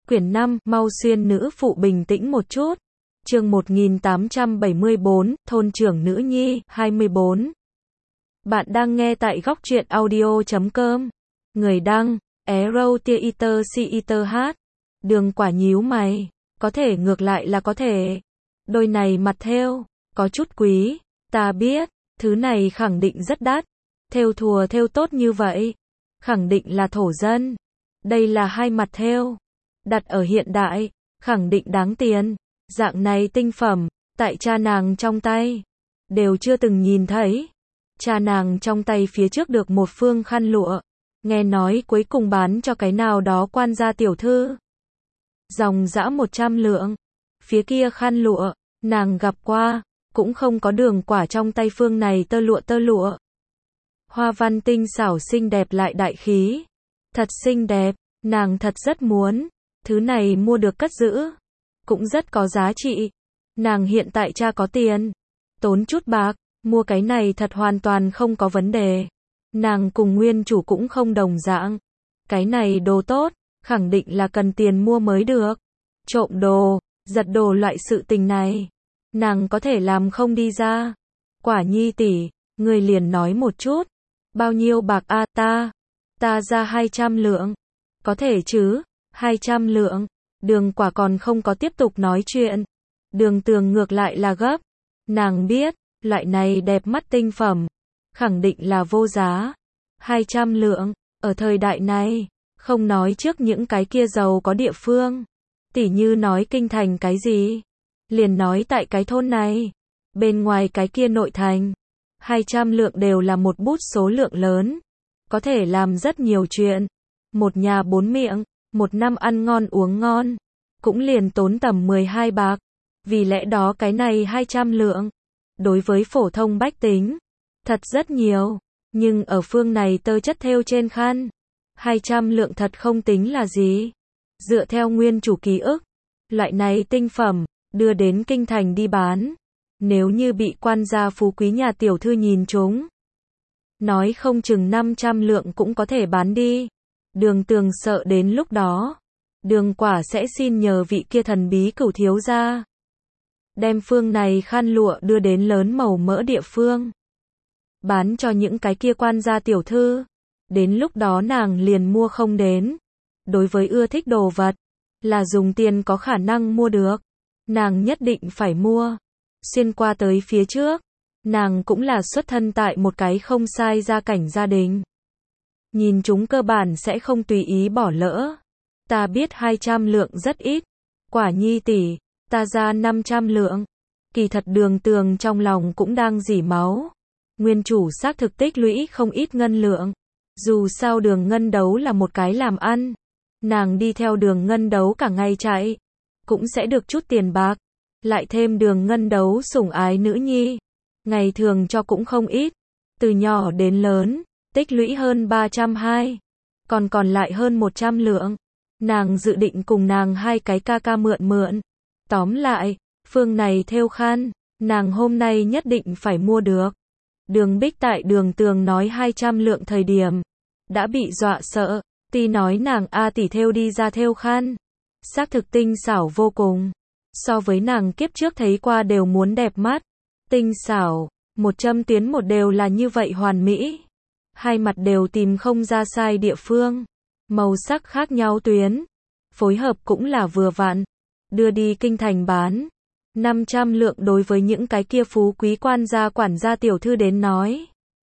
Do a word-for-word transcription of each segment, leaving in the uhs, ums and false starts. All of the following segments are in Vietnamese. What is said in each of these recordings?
Quyển năm, mau xuyên nữ phụ bình tĩnh một chút. Chương một nghìn tám trăm bảy mươi tư, thôn trưởng nữ nhi, hai mươi tư. Bạn đang nghe tại góc truyện audio chấm com. Người đăng, Arrow Theater Theater hát. Đường Quả nhíu mày. Có thể ngược lại là có thể. Đôi này mặt thêu, có chút quý. Ta biết, thứ này khẳng định rất đắt. Thêu thùa thêu tốt như vậy. Khẳng định là thổ dân. Đây là hai mặt thêu. Đặt ở hiện đại, khẳng định đáng tiền. Dạng này tinh phẩm, tại cha nàng trong tay, đều chưa từng nhìn thấy. Cha nàng trong tay phía trước được một phương khăn lụa. Nghe nói cuối cùng bán cho cái nào đó quan gia tiểu thư. Dòng dã một trăm lượng. Phía kia khăn lụa, nàng gặp qua, cũng không có Đường Quả trong tay phương này tơ lụa tơ lụa. Hoa văn tinh xảo xinh đẹp lại đại khí. Thật xinh đẹp, nàng thật rất muốn. Thứ này mua được cất giữ, cũng rất có giá trị. Nàng hiện tại cha có tiền, tốn chút bạc, mua cái này thật hoàn toàn không có vấn đề. Nàng cùng nguyên chủ cũng không đồng dạng. Cái này đồ tốt, khẳng định là cần tiền mua mới được. Trộm đồ, giật đồ loại sự tình này, nàng có thể làm không đi ra. Quả nhi tỷ, người liền nói một chút. Bao nhiêu bạc a? Ta, ta ra hai trăm lượng. Có thể chứ? hai trăm lượng. Đường Quả còn không có tiếp tục nói chuyện. Đường Tường ngược lại là gấp. Nàng biết, loại này đẹp mắt tinh phẩm, khẳng định là vô giá. hai trăm lượng, ở thời đại này, không nói trước những cái kia giàu có địa phương. Tỉ như nói kinh thành cái gì. Liền nói tại cái thôn này. Bên ngoài cái kia nội thành. hai trăm lượng đều là một bút số lượng lớn. Có thể làm rất nhiều chuyện. Một nhà bốn miệng. Một năm ăn ngon uống ngon, cũng liền tốn tầm mười hai bạc. Vì lẽ đó cái này hai trăm lượng, đối với phổ thông bách tính, thật rất nhiều. Nhưng ở phương này tơ chất thêu trên khăn, hai trăm lượng thật không tính là gì. Dựa theo nguyên chủ ký ức, loại này tinh phẩm, đưa đến kinh thành đi bán. Nếu như bị quan gia phú quý nhà tiểu thư nhìn trúng, nói không chừng năm trăm lượng cũng có thể bán đi. Đường Tường sợ đến lúc đó, Đường Quả sẽ xin nhờ vị kia thần bí cửu thiếu gia, đem phương này khăn lụa đưa đến lớn màu mỡ địa phương, bán cho những cái kia quan gia tiểu thư. Đến lúc đó nàng liền mua không đến. Đối với ưa thích đồ vật, là dùng tiền có khả năng mua được, nàng nhất định phải mua. Xuyên qua tới phía trước, nàng cũng là xuất thân tại một cái không sai gia cảnh gia đình. Nhìn chúng cơ bản sẽ không tùy ý bỏ lỡ. Ta biết hai trăm lượng rất ít. Quả nhi tỷ, ta ra năm trăm lượng. Kỳ thật Đường Tường trong lòng cũng đang rỉ máu. Nguyên chủ xác thực tích lũy không ít ngân lượng. Dù sao Đường Ngân Đấu là một cái làm ăn. Nàng đi theo Đường Ngân Đấu cả ngày chạy, cũng sẽ được chút tiền bạc. Lại thêm Đường Ngân Đấu sủng ái nữ nhi, ngày thường cho cũng không ít. Từ nhỏ đến lớn, tích lũy hơn ba trăm hai mươi, còn còn lại hơn một trăm lượng. Nàng dự định cùng nàng hai cái ca ca mượn mượn. Tóm lại, phương này thêu khăn, nàng hôm nay nhất định phải mua được. Đường Bích tại Đường Tường nói hai trăm lượng thời điểm, đã bị dọa sợ. Tuy nói nàng A tỷ thêu đi ra thêu khăn, xác thực tinh xảo vô cùng. So với nàng kiếp trước thấy qua đều muốn đẹp mắt. Tinh xảo, một châm tuyến một đều là như vậy hoàn mỹ. Hai mặt đều tìm không ra sai địa phương. Màu sắc khác nhau tuyến, phối hợp cũng là vừa vặn. Đưa đi kinh thành bán. năm trăm lượng đối với những cái kia phú quý quan gia quản gia tiểu thư đến nói,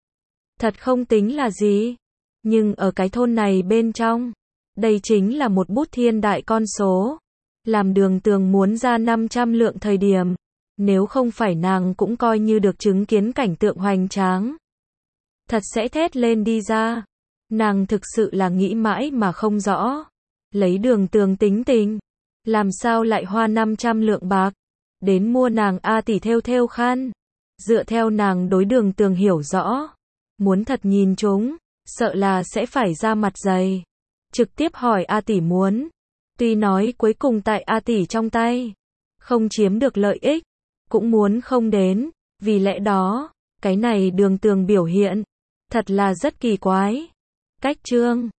thật không tính là gì. Nhưng ở cái thôn này bên trong, đây chính là một bút thiên đại con số. Làm Đường Tường muốn ra năm trăm lượng thời điểm, nếu không phải nàng cũng coi như được chứng kiến cảnh tượng hoành tráng, thật sẽ thét lên đi ra. Nàng thực sự là nghĩ mãi mà không rõ. Lấy Đường Tường tính tình, làm sao lại hoa năm trăm lượng bạc đến mua nàng A tỷ thêu thêu khăn. Dựa theo nàng đối Đường Tường hiểu rõ, muốn thật nhìn chúng, sợ là sẽ phải ra mặt dày, trực tiếp hỏi A tỷ muốn. Tuy nói cuối cùng tại A tỷ trong tay, không chiếm được lợi ích, cũng muốn không đến. Vì lẽ đó, cái này Đường Tường biểu hiện, thật là rất kỳ quái. Cách chương